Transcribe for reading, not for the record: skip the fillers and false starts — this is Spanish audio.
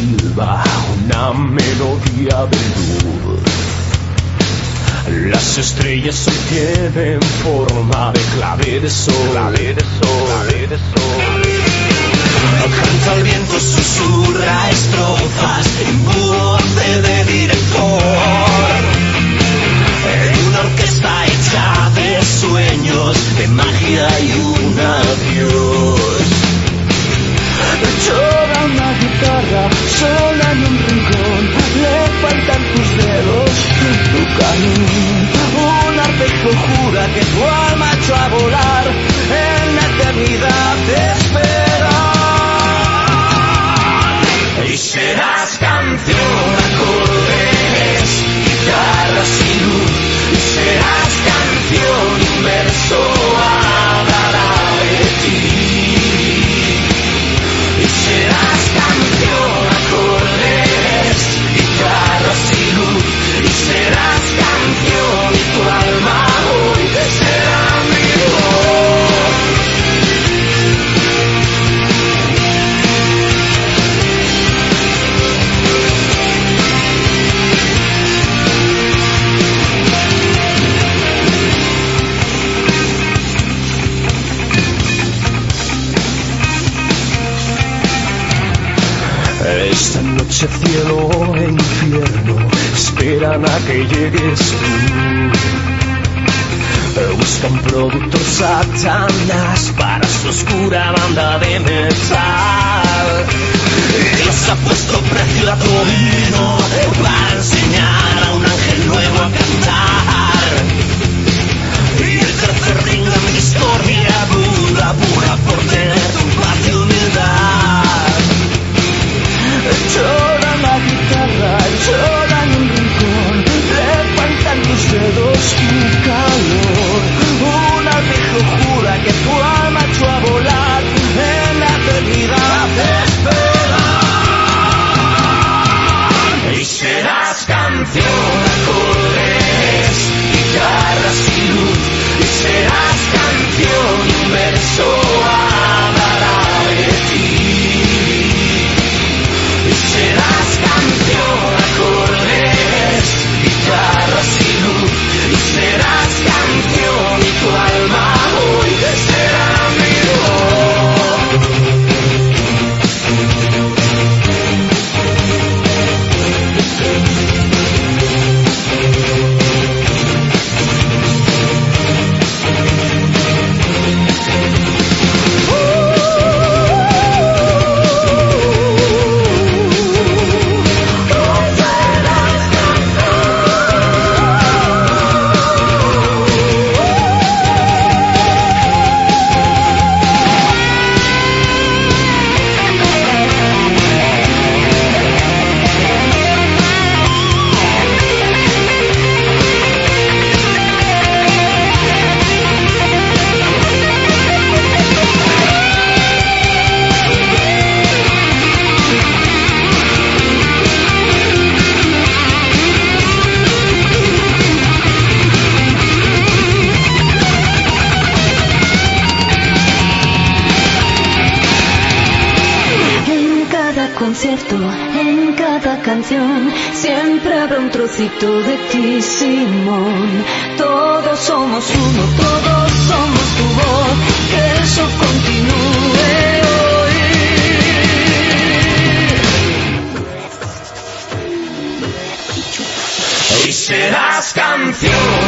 silba una melodía de luz. Las estrellas hoy tienen forma de clave de sol, clave de sol, clave de sol. Canta el viento, susurra estrofas en voz de director. En una orquesta hecha de sueños, de magia y un adiós. Llora una guitarra sola en un rincón, le faltan tus dedos y tu camino. Un arpegio jura que tu alma echó a volar, en la eternidad te espera. Y serás canción, acordes, guitarras y luz. Y serás canción, un verso hablará de ti. Y serás canción, acordes, guitarras y luz. Y serás canción y tu alma hoy te será mi voz. Esta noche cielo e infierno esperan a que llegues tú. Buscan productor Satanás para su oscura banda de metal. Dios ha puesto precio a tu vino para enseñar a un ángel nuevo a cantar. Y el tercer ring de mi discordia dura, pura por tener tu paz y humildad. Llora la guitarra, llora en un rincón, le faltan tus dedos y calor. Un arpegio jura que tu alma echó a volar, en la eternidad te espera. Y serás canción, acordes, guitarras y luz. Y serás canción y un verso hablará de ti. Y serás canción, acordes, guitarras y luz. Y serás canción y tu alma hoy te será mi en cada canción siempre habrá un trocito de ti, Simón. Todos somos uno, todos somos tu voz, que eso continúe hoy. Y serás canción,